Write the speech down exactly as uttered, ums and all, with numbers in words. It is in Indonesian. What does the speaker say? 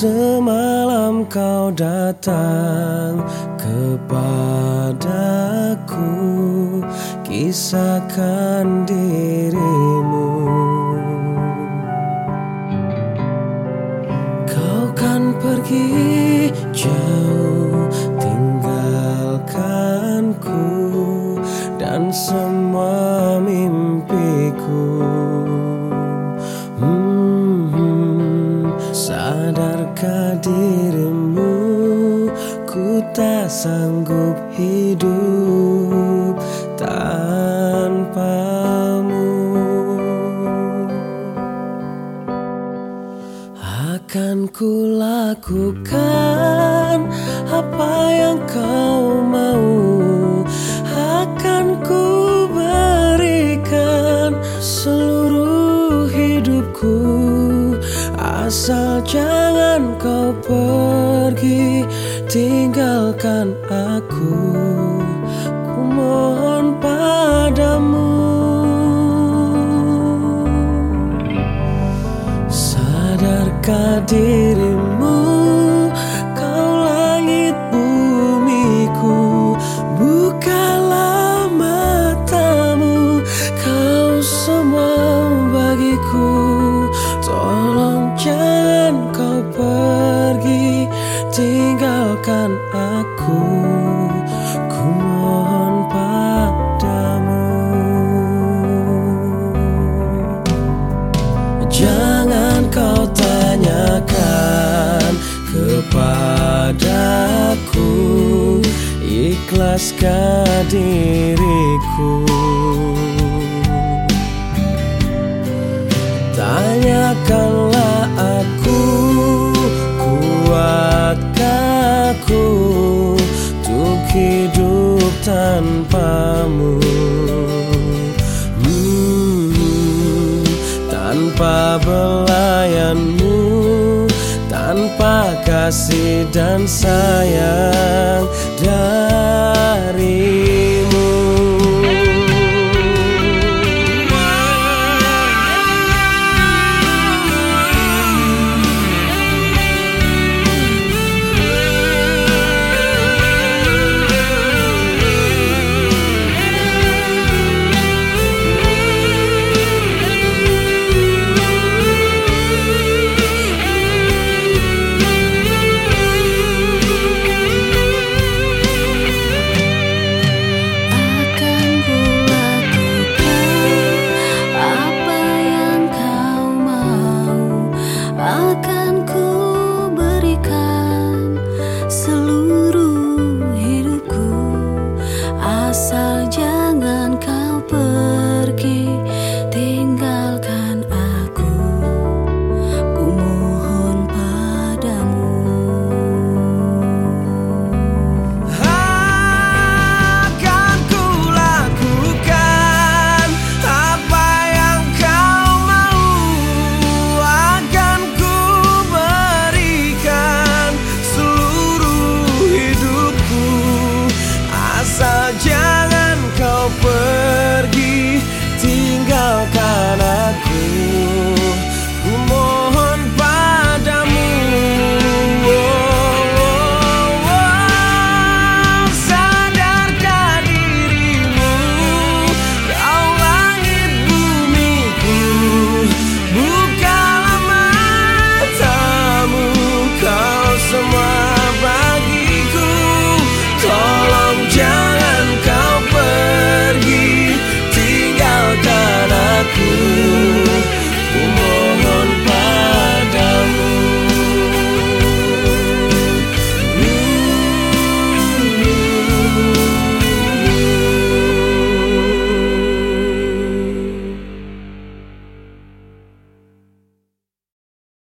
Semalam kau datang kepadaku, kisahkan dirimu. Kau kan pergi jauh, tinggalkanku dan semua mimpiku. Sadarkah dirimu, ku tak sanggup hidup tanpamu. Akan ku lakukan apa yang kau mau, akan ku berikan seluruh hidupku, asal jangan kau pergi tinggalkan aku. Ku mohon padamu. Sadarkah dirimu, kau langit bumiku, bukalah matamu, kau semua bagiku. Tolong jangan kau pergi tinggalkan aku, ku mohon padamu. Jangan kau tanyakan kepadaku, ikhlaskah diriku. Tanyakanlah aku, kuatkah aku untuk hidup tanpamu. hmm, Tanpa belayanmu, tanpa kasih dan sayang dari